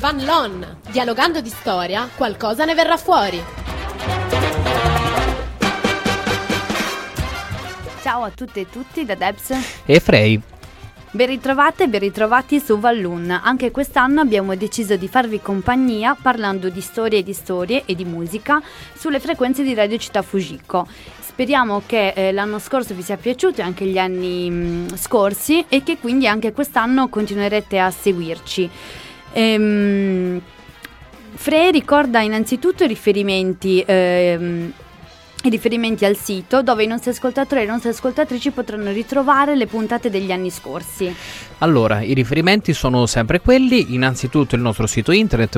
Van Loan. Dialogando di storia, qualcosa ne verrà fuori. Ciao a tutte e tutti da Debs e Frey. Ben ritrovate e ben ritrovati su Vallun. Anche quest'anno abbiamo deciso di farvi compagnia parlando di storie e di musica sulle frequenze di Radio Città Fujiko. Speriamo che l'anno scorso vi sia piaciuto e anche gli anni scorsi e che quindi anche quest'anno continuerete a seguirci. Frey ricorda innanzitutto i riferimenti al sito dove i nostri ascoltatori e le nostre ascoltatrici potranno ritrovare le puntate degli anni scorsi. Allora, i riferimenti sono sempre quelli, innanzitutto il nostro sito internet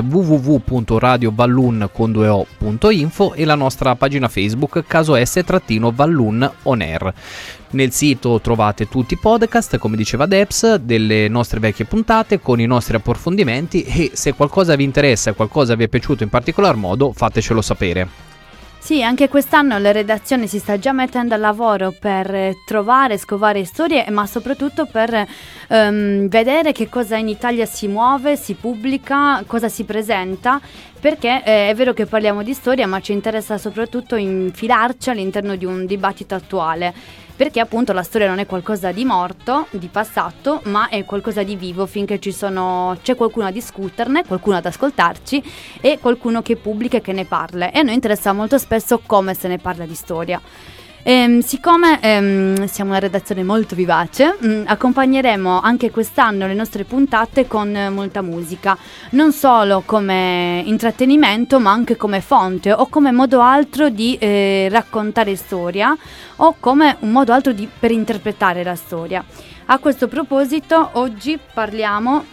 www.radiovallun.info e la nostra pagina Facebook caso S-Vallun On Air. Nel sito trovate tutti i podcast, come diceva Debs, delle nostre vecchie puntate con i nostri approfondimenti e se qualcosa vi interessa e qualcosa vi è piaciuto in particolar modo fatecelo sapere. Sì, anche quest'anno la redazione si sta già mettendo al lavoro per trovare, scovare storie, ma soprattutto per vedere che cosa in Italia si muove, si pubblica, cosa si presenta, perché è vero che parliamo di storia, ma ci interessa soprattutto infilarci all'interno di un dibattito attuale, perché appunto la storia non è qualcosa di morto, di passato, ma è qualcosa di vivo finché c'è qualcuno a discuterne, qualcuno ad ascoltarci e qualcuno che pubblica e che ne parla. E a noi interessa molto spesso come se ne parla di storia. Siccome siamo una redazione molto vivace, accompagneremo anche quest'anno le nostre puntate con molta musica, non solo come intrattenimento ma anche come fonte o come modo altro di raccontare storia o come un modo altro per interpretare la storia. A questo proposito oggi parliamo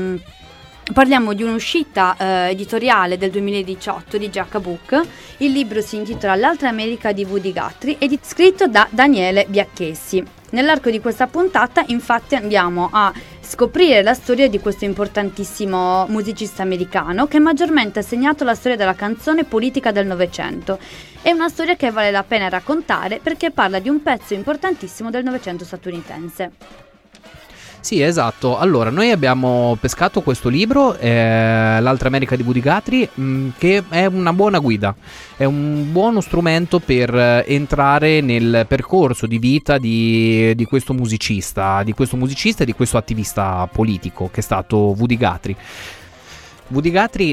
di un'uscita editoriale del 2018 di Giacca Book. Il libro si intitola L'altra America di Woody Guthrie ed è scritto da Daniele Biacchessi. Nell'arco di questa puntata infatti andiamo a scoprire la storia di questo importantissimo musicista americano che maggiormente ha segnato la storia della canzone politica del Novecento. È una storia che vale la pena raccontare perché parla di un pezzo importantissimo del Novecento statunitense. Sì, esatto. Allora, noi abbiamo pescato questo libro, L'altra America di Woody Guthrie, che è una buona guida, è un buono strumento per entrare nel percorso di vita di questo musicista e di questo attivista politico che è stato Woody Guthrie. Woody Guthrie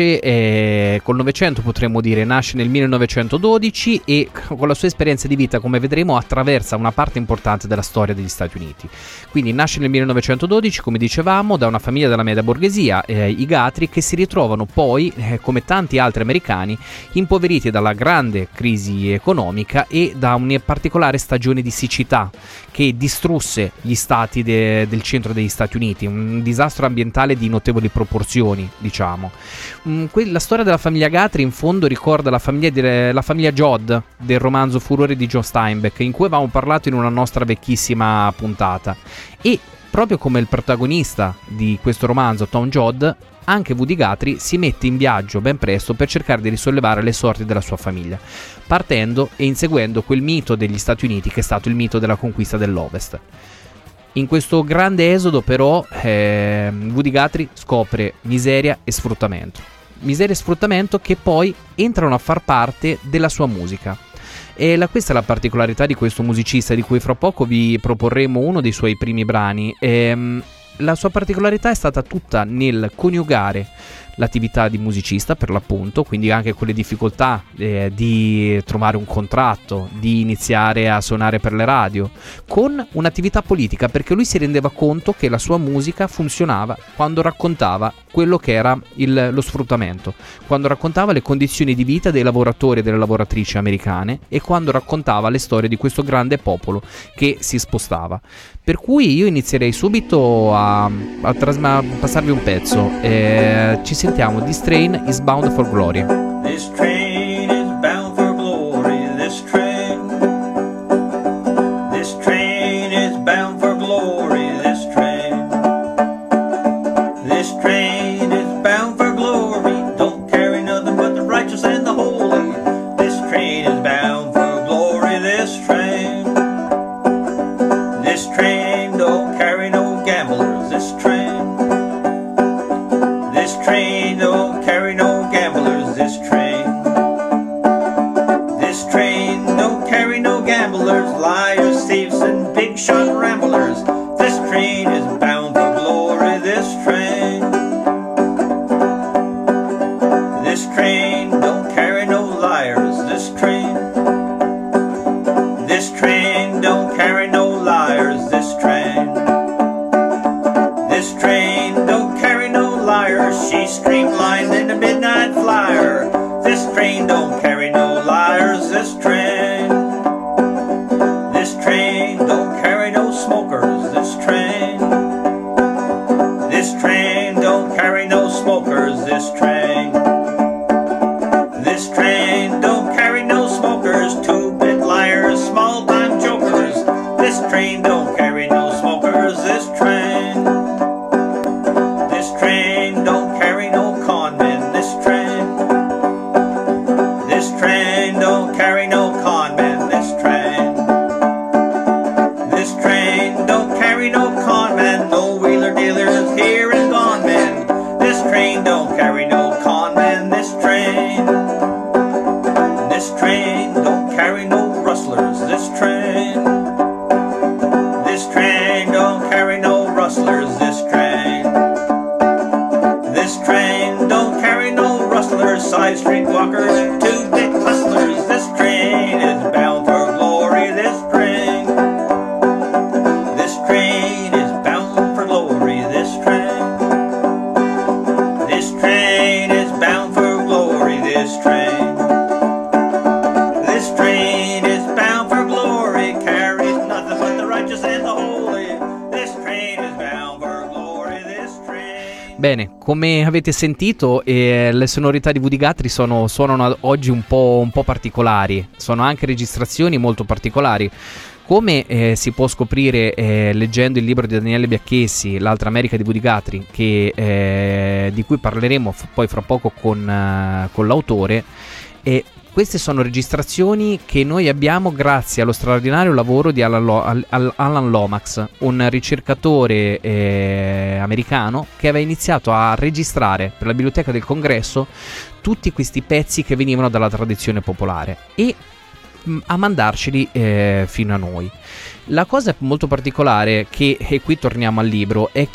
nasce col Novecento, potremmo dire, nasce nel 1912 e con la sua esperienza di vita, come vedremo, attraversa una parte importante della storia degli Stati Uniti. Quindi nasce nel 1912, come dicevamo, da una famiglia della media borghesia, i Guthrie, che si ritrovano poi, come tanti altri americani, impoveriti dalla grande crisi economica e da una particolare stagione di siccità che distrusse gli stati del centro degli Stati Uniti, un disastro ambientale di notevoli proporzioni, diciamo. La storia della famiglia Guthrie in fondo ricorda la famiglia Jodd del romanzo Furore di John Steinbeck, in cui avevamo parlato in una nostra vecchissima puntata, e proprio come il protagonista di questo romanzo, Tom Jodd, anche Woody Guthrie si mette in viaggio ben presto per cercare di risollevare le sorti della sua famiglia, partendo e inseguendo quel mito degli Stati Uniti che è stato il mito della conquista dell'Ovest. In questo grande esodo però Woody Guthrie scopre miseria e sfruttamento che poi entrano a far parte della sua musica. E questa è la particolarità di questo musicista, di cui fra poco vi proporremo uno dei suoi primi brani. La sua particolarità è stata tutta nel coniugare l'attività di musicista, per l'appunto, quindi anche con le difficoltà di trovare un contratto, di iniziare a suonare per le radio, con un'attività politica, perché lui si rendeva conto che la sua musica funzionava quando raccontava quello che era lo sfruttamento, quando raccontava le condizioni di vita dei lavoratori e delle lavoratrici americane e quando raccontava le storie di questo grande popolo che si spostava. Per cui io inizierei subito a passarvi un pezzo. Ci sentiamo. This train is bound for glory. This train is bound for glory. This train is bound for glory. This train is bound for glory. Don't carry nothing but the righteous and the holy. This train is bound for glory. This train don't carry no gamblers. This train train is bound for glory, this train. This train don't carry no liars, this train. This train don't carry no liars, this train. This train don't carry no liars, she's streamlined in the midnight flyer. This train don't carry no liars, this train. This train don't carry no smokers, this train. This train don't carry no smokers, this train. This train don't carry no smokers, two-bit liars, small-time jokers. This train don't carry no smokers, this train. This train don't carry no con men, this train. This train don't carry no con men, this train. This train don't carry no con men, no wheeler dealers here and gone men. This train don't carry no con men, this train. This train don't carry no rustlers, this train. This train don't carry no rustlers, this train. This train don't carry no rustlers, side street walkers, two-bit hustlers. This train is bound for glory, this train. This train is bound for glory, this train. This train is bound for glory, this train. This train is bound for glory, carries nothing but the righteous and the holy. This train is bound for glory, this train. Bene, come avete sentito, le sonorità di Woody Guthrie suonano oggi un po' particolari, sono anche registrazioni molto particolari. Come si può scoprire leggendo il libro di Daniele Biacchessi, L'altra America di Woody Guthrie, di cui parleremo poi fra poco con l'autore, queste sono registrazioni che noi abbiamo grazie allo straordinario lavoro di Alan Lomax, un ricercatore americano che aveva iniziato a registrare per la Biblioteca del Congresso tutti questi pezzi che venivano dalla tradizione popolare e a mandarceli fino a noi. La cosa molto particolare e qui torniamo al libro, è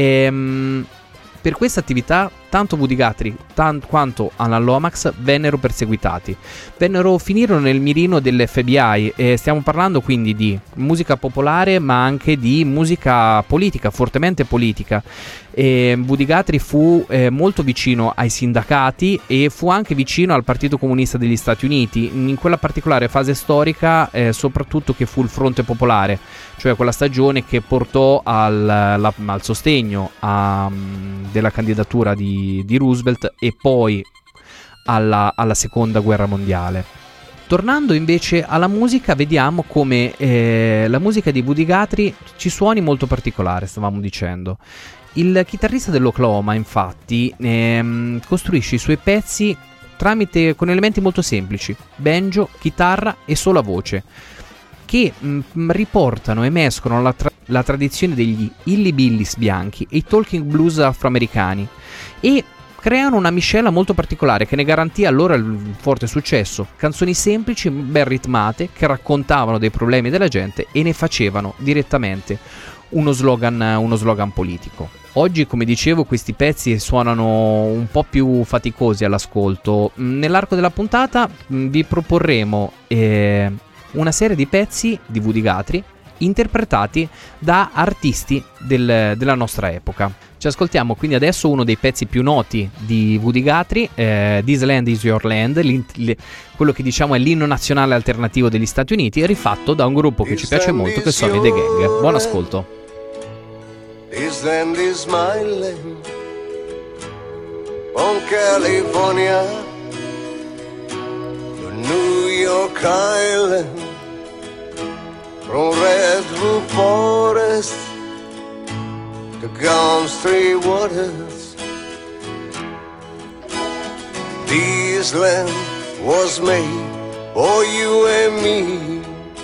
che per questa attività tanto Woody Guthrie quanto Alan Lomax vennero perseguitati, finirono nel mirino dell'FBI, e stiamo parlando quindi di musica popolare ma anche di musica politica, fortemente politica. Woody Guthrie fu molto vicino ai sindacati e fu anche vicino al Partito Comunista degli Stati Uniti in quella particolare fase storica, soprattutto che fu il Fronte Popolare, cioè quella stagione che portò al sostegno della candidatura di Roosevelt e poi alla seconda guerra mondiale. Tornando invece alla musica, vediamo come la musica di Woody Guthrie ci suoni molto particolare, stavamo dicendo. Il chitarrista dell'Oklahoma, infatti, costruisce i suoi pezzi con elementi molto semplici: banjo, chitarra e sola voce, che riportano e mescolano la tradizione degli hillbillies bianchi e i talking blues afroamericani, e creano una miscela molto particolare che ne garantì allora il forte successo. Canzoni semplici, ben ritmate, che raccontavano dei problemi della gente e ne facevano direttamente uno slogan politico. Oggi, come dicevo, questi pezzi suonano un po' più faticosi all'ascolto. Nell'arco della puntata vi proporremo una serie di pezzi di Woody Guthrie interpretati da artisti della nostra epoca. Ci ascoltiamo quindi adesso uno dei pezzi più noti di Woody Guthrie, This Land Is Your Land, quello che diciamo è l'inno nazionale alternativo degli Stati Uniti, rifatto da un gruppo che ci piace molto, che sono i The Gang. Buon ascolto. This land is my land, from California to New York Island, from Redwood Forest to Gulf Street waters. This land was made for you and me.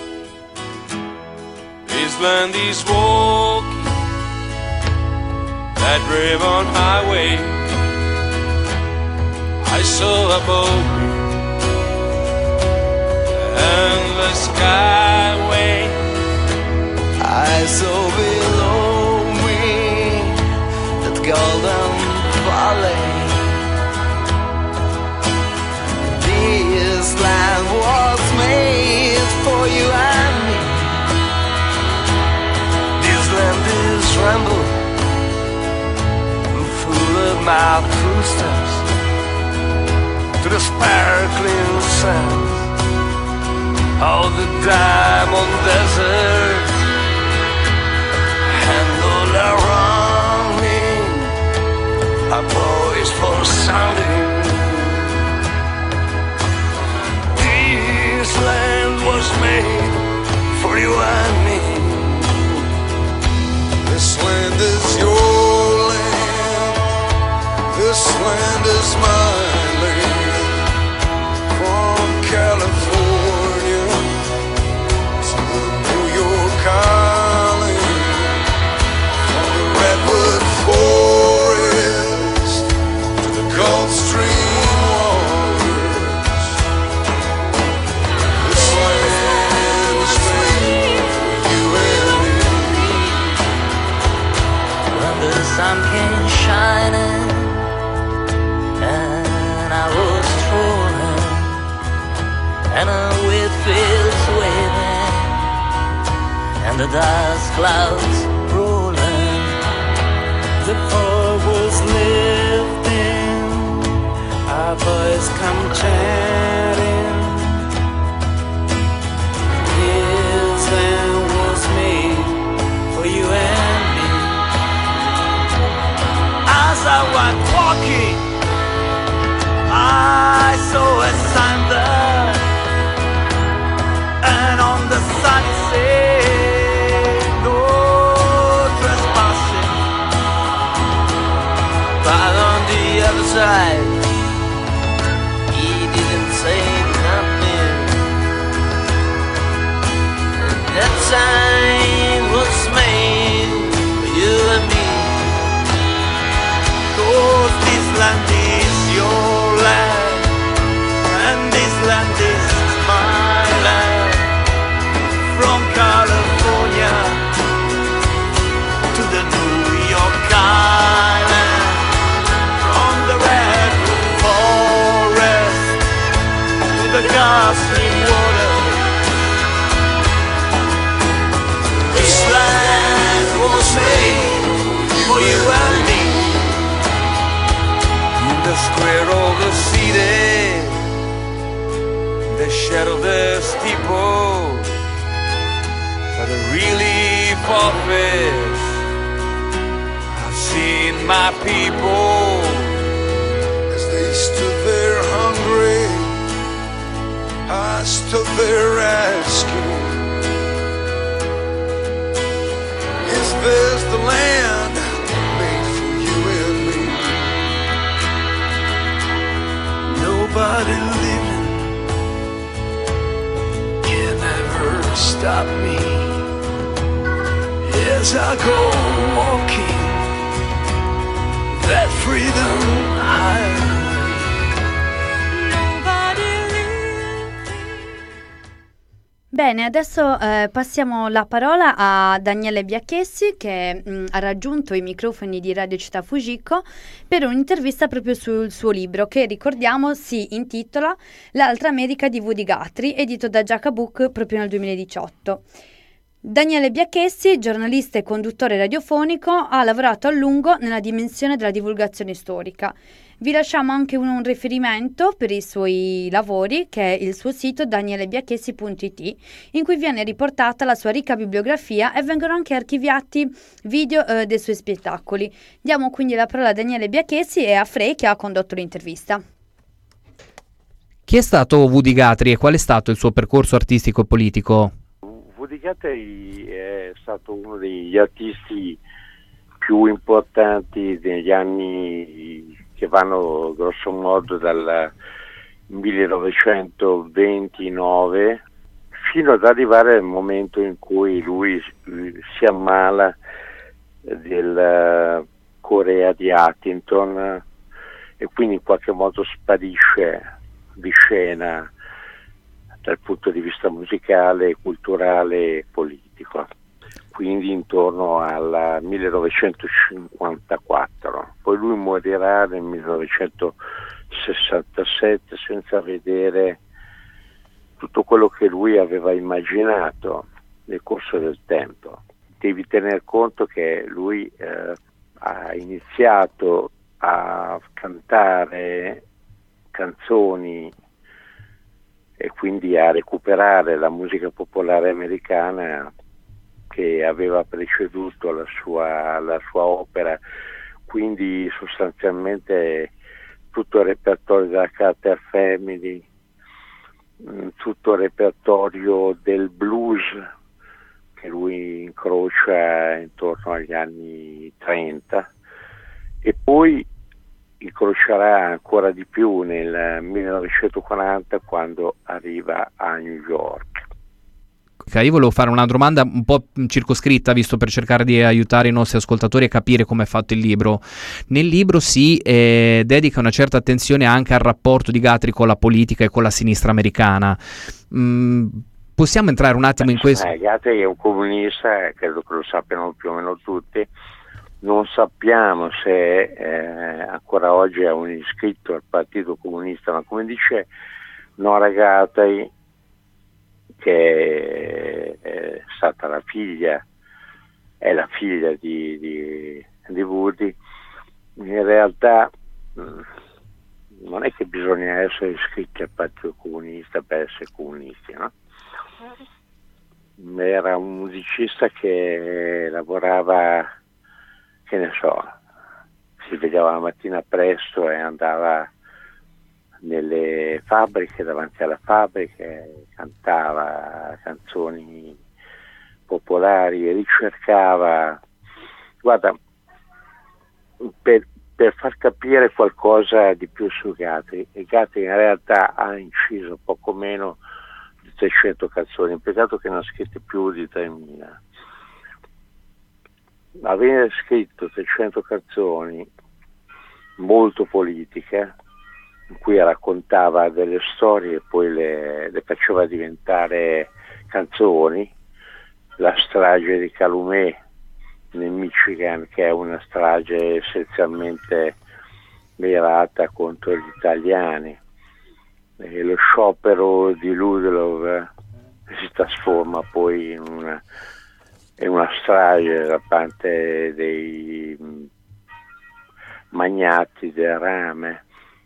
This land is walking that ribbon highway. I saw above me and the skyway. I saw below golden valley. This land was made for you and me. This land is ramble, full of my footsteps, to the sparkling sands of the diamond desert, and all around me a voice for sounding. This land was made for you and me. This land is your land. This land is my land. From California to the New York Island, from the redwood forest to the Gulf Stream waters. This land was made for you and me. When the sun came shining and I was strolling, and a wheat fields waving, and the dust clouds rolling, the fog was lifting, our voice come chatting. This land was made for you and me. As I went walking, I saw a sign there, and on the sign it said, no trespassing. But on the other side, he didn't say nothing. And that sign was made for you and me. 'Cause this land is your land, and this land is my land. From California to the New York Island, from the redwood forest to the Gulf Stream water. This land was made for you and me. In the square of the city, the shadow of the steeple, by the relief office, I've seen my people as they stood there hungry. I stood there asking, is this the land made for you and me? Nobody living can ever stop me as I go walking that freedom highway. Bene, adesso passiamo la parola a Daniele Biacchessi che ha raggiunto i microfoni di Radio Città Fujiko per un'intervista proprio sul suo libro che, ricordiamo, si intitola L'altra America di Woody Guthrie, edito da Giacca Book proprio nel 2018. Daniele Biacchessi, giornalista e conduttore radiofonico, ha lavorato a lungo nella dimensione della divulgazione storica. Vi lasciamo anche un riferimento per i suoi lavori, che è il suo sito danielebiacchessi.it, in cui viene riportata la sua ricca bibliografia e vengono anche archiviati video dei suoi spettacoli. Diamo quindi la parola a Daniele Biacchessi e a Frey che ha condotto l'intervista. Chi è stato Woody Guthrie e qual è stato il suo percorso artistico e politico? Woody Guthrie è stato uno degli artisti più importanti degli anni che vanno grosso modo dal 1929 fino ad arrivare al momento in cui lui si ammala del Corea di Huntington e quindi in qualche modo sparisce di scena dal punto di vista musicale, culturale e politico, quindi intorno al 1954. lui morirà nel 1967 senza vedere tutto quello che lui aveva immaginato nel corso del tempo. Devi tener conto che lui ha iniziato a cantare canzoni e quindi a recuperare la musica popolare americana che aveva preceduto la sua opera, quindi sostanzialmente tutto il repertorio della Carter Family, tutto il repertorio del blues che lui incrocia intorno agli anni 30 e poi incrocerà ancora di più nel 1940 quando arriva a New York. Io volevo fare una domanda un po' circoscritta, visto per cercare di aiutare i nostri ascoltatori a capire come è fatto il libro. Nel libro si dedica una certa attenzione anche al rapporto di Guthrie con la politica e con la sinistra americana. Possiamo entrare un attimo in questo? Guthrie è un comunista, credo che lo sappiano più o meno tutti. Non sappiamo se ancora oggi è un iscritto al Partito Comunista, ma come dice Nora Guthrie, che è stata la figlia di Woody, in realtà non è che bisogna essere iscritti al Partito Comunista per essere comunisti, no? Era un musicista che lavorava, che ne so, si svegliava la mattina presto e andava nelle fabbriche, davanti alla fabbrica, cantava canzoni popolari e ricercava, guarda, per far capire qualcosa di più su Guthrie, e Guthrie in realtà ha inciso poco meno di 300 canzoni, peccato che ne ha scritte più di 3000. Aveva scritto 300 canzoni molto politiche, in cui raccontava delle storie e poi le faceva diventare canzoni. La strage di Calumet nel Michigan, che è una strage essenzialmente mirata contro gli italiani, e lo sciopero di Ludlow si trasforma poi in una strage da parte dei magnati del rame,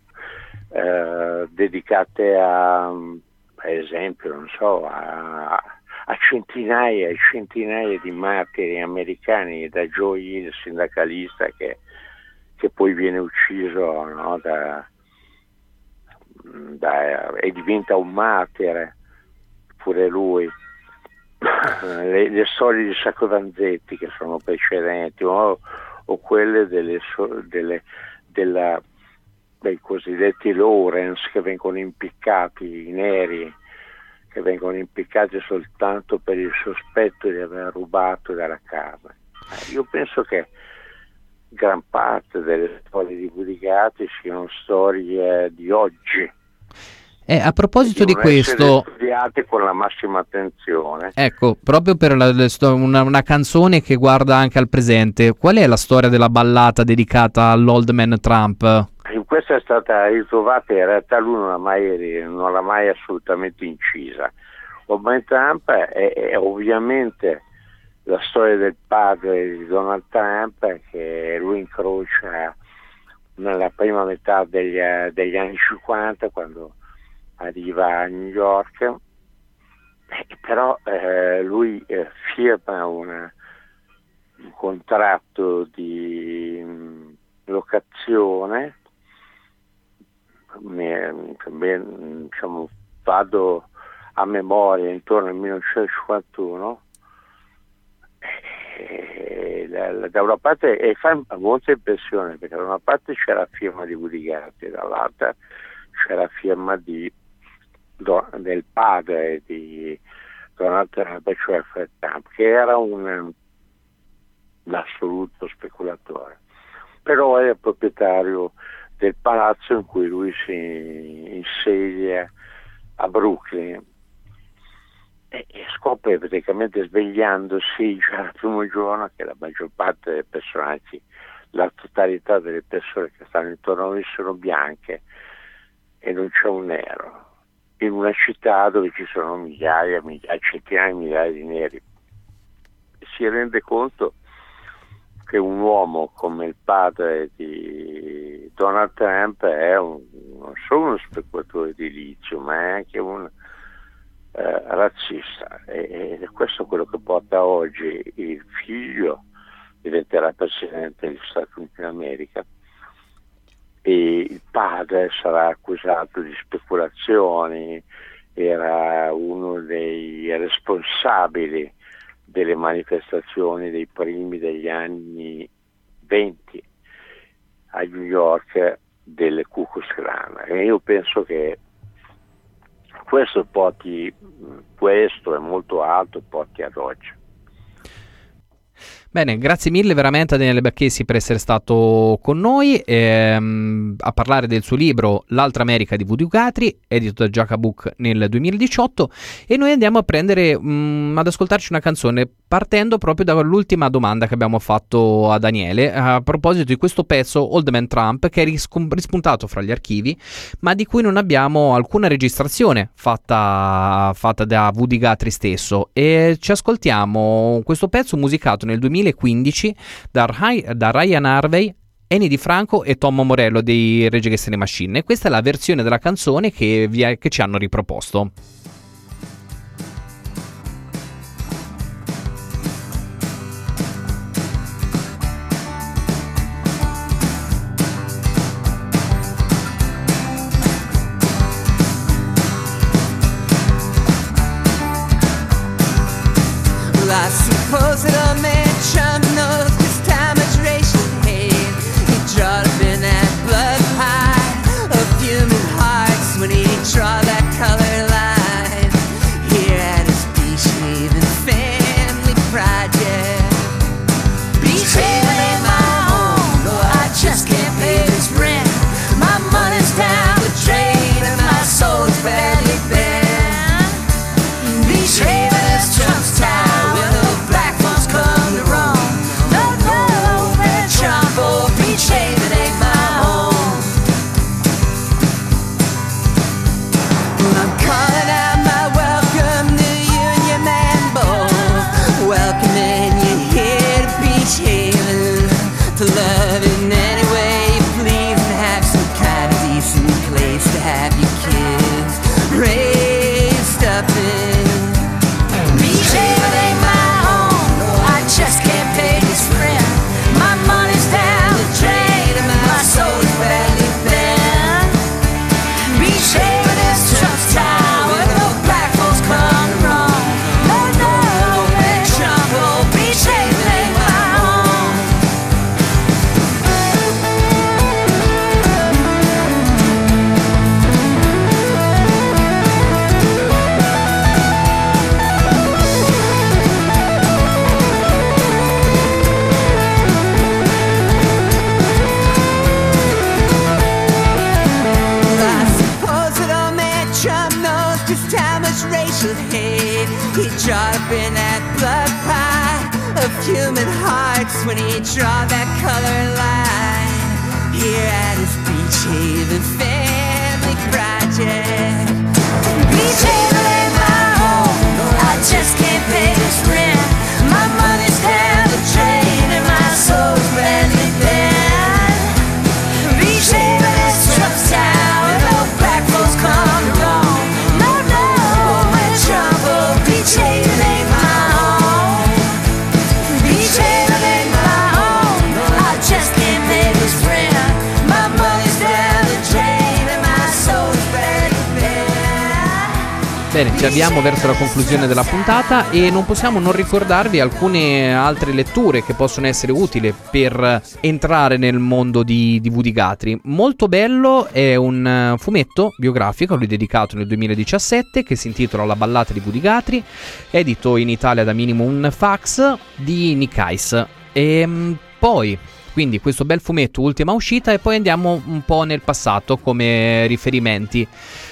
dedicate ad esempio, non so, a centinaia e centinaia di martiri americani, da Joe Hill, sindacalista, che poi viene ucciso, no, e diventa un martire pure lui. Le storie di Sacco Vanzetti, che sono precedenti, o quelle dei cosiddetti Lawrence, che vengono impiccati, i neri, che vengono impiccati soltanto per il sospetto di aver rubato dalla carne. Io penso che gran parte delle storie di Woody Guthrie siano storie di oggi. A proposito di questo, studiate con la massima attenzione. Ecco, proprio per una canzone che guarda anche al presente, qual è la storia della ballata dedicata all'Old Man Trump? Questa è stata ritrovata, in realtà lui non l'ha mai assolutamente incisa. Old Man Trump è ovviamente la storia del padre di Donald Trump, che lui incrocia nella prima metà degli anni 50, quando arriva a New York, però lui firma un contratto di locazione, diciamo, vado a memoria, intorno al 1951, da una parte, e fa molta impressione, perché da una parte c'è la firma di Woody Guthrie, dall'altra c'è la firma del padre di Donald Trump, cioè Fred Trump, che era un assoluto speculatore, però è il proprietario del palazzo in cui lui si insedia a Brooklyn, e scopre praticamente, svegliandosi già il primo giorno, che la maggior parte dei personaggi la totalità delle persone che stanno intorno a noi sono bianche e non c'è un nero, in una città dove ci sono migliaia, centinaia di migliaia di neri. Si rende conto che un uomo come il padre di Donald Trump è non solo uno speculatore edilizio, ma è anche un razzista, e questo è quello che porta oggi il figlio diventerà presidente degli Stati Uniti d'America e il padre sarà accusato di speculazioni, era uno dei responsabili delle manifestazioni dei primi degli anni 20 a New York delle Ku Klux Klan, e io penso che questo e molto altro porti ad oggi. Bene, grazie mille veramente a Daniele Bacchesi per essere stato con noi a parlare del suo libro L'altra America di Woody Guthrie, edito da Jaka Book nel 2018, e noi andiamo a prendere ad ascoltarci una canzone partendo proprio dall'ultima domanda che abbiamo fatto a Daniele a proposito di questo pezzo Old Man Trump, che è rispuntato fra gli archivi ma di cui non abbiamo alcuna registrazione fatta da Woody Guthrie stesso, e ci ascoltiamo questo pezzo musicato nel 2015 da Ryan Harvey, Ennio Di Franco e Tom Morello dei Rage Against the Machine, e questa è la versione della canzone che ci hanno riproposto. I suppose that old man Trump knows just how much racial hate he drawed up in that blood pie of human hearts when he draw that color line here at his Beach Haven family project. Beach Haven ain't my home, no, I just can't pay this rent. My money's down the drain and my soul's badly bent. Beach Haven is Trump's town. Love in any way you please and have some kind of decent place to have your kids raised up in. Beach Haven ain't my home, no, I just can't pay this rent. My money's down the drain and my soul's badly bent. Beach Haven is Trump's town where no black folks come wrong. No, no, where Trump, oh, Beach Haven ain't my home. He drawed up in that blood pie of human hearts when he draw that color line here at his Beach Haven family project. Beach Haven ain't my home, no, I just can't pay this rent. My money's down the drain and my soul's badly bent. Beach Haven is Trump's town where no black folks come wrong. No, no, where Trump, oh, Beach Haven ain't my home. Beach Haven ain't my home, no, I just can't pay this rent. My money's down the drain and my soul's badly bent. Bene, ci avviamo verso la conclusione della puntata e non possiamo non ricordarvi alcune altre letture che possono essere utili per entrare nel mondo di Woody Guthrie. Molto bello è un fumetto biografico a lui dedicato nel 2017 che si intitola La ballata di Woody Guthrie, edito in Italia da Minimum Fax di Nick Hayes. E poi quindi questo bel fumetto, ultima uscita, e poi andiamo un po' nel passato come riferimenti.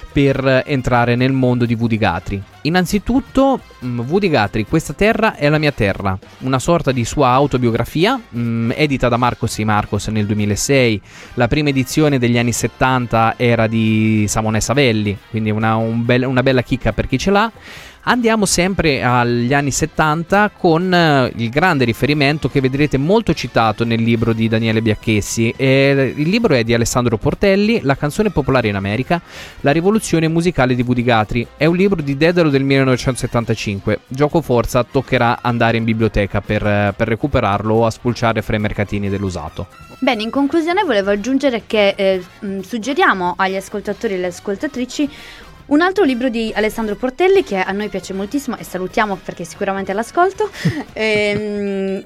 per entrare nel mondo di Woody Guthrie. Innanzitutto, Woody Guthrie, Questa terra è la mia terra, una sorta di sua autobiografia, edita da Marcos y Marcos nel 2006. La prima edizione degli anni 70 era di Simone Savelli, quindi una bella chicca per chi ce l'ha. Andiamo sempre agli anni 70 con il grande riferimento che vedrete molto citato nel libro di Daniele Biacchessi. Il libro è di Alessandro Portelli, La canzone popolare in America, la rivoluzione musicale di Woody Guthrie. È un libro di Dedalo del 1975. Gioco forza toccherà andare in biblioteca per recuperarlo o a spulciare fra i mercatini dell'usato. Bene, in conclusione volevo aggiungere che suggeriamo agli ascoltatori e alle ascoltatrici un altro libro di Alessandro Portelli che a noi piace moltissimo e salutiamo perché sicuramente l'ascolto. Il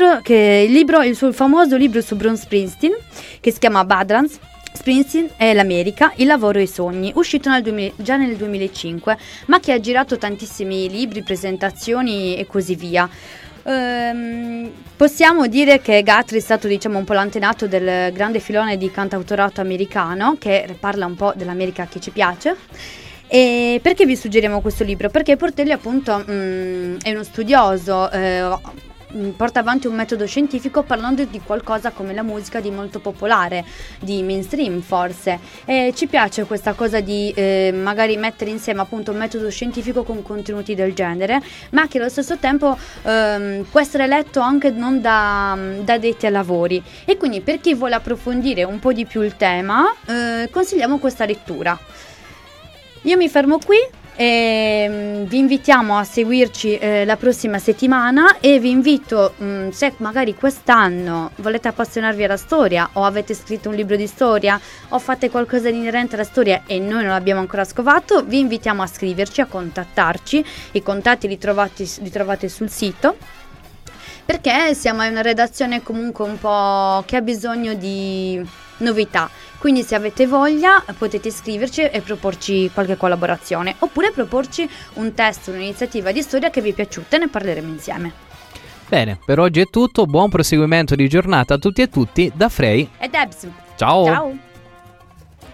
suo famoso libro su Bruce Springsteen, che si chiama Badlands, Springsteen e l'America, il lavoro e i sogni, uscito già nel 2005, ma che ha girato tantissimi libri, presentazioni e così via. Possiamo dire che Guthrie è stato, diciamo, un po' l'antenato del grande filone di cantautorato americano che parla un po' dell'America che ci piace. E perché vi suggeriamo questo libro? Perché Portelli appunto è uno studioso, porta avanti un metodo scientifico parlando di qualcosa come la musica di molto popolare, di mainstream forse, e ci piace questa cosa di magari mettere insieme appunto un metodo scientifico con contenuti del genere, ma che allo stesso tempo può essere letto anche non da addetti ai lavori, e quindi per chi vuole approfondire un po' di più il tema consigliamo questa lettura. Io mi fermo qui e vi invitiamo a seguirci la prossima settimana, e vi invito, se magari quest'anno volete appassionarvi alla storia o avete scritto un libro di storia o fate qualcosa di inerente alla storia e noi non l'abbiamo ancora scovato, vi invitiamo a scriverci, a contattarci. I contatti li trovate sul sito, perché siamo in una redazione comunque un po' che ha bisogno di novità. Quindi se avete voglia potete iscriverci e proporci qualche collaborazione, oppure proporci un testo, un'iniziativa di storia che vi è piaciuta e ne parleremo insieme. Bene, per oggi è tutto, buon proseguimento di giornata a tutti e tutti da Frey e Debs. Ciao! Ciao!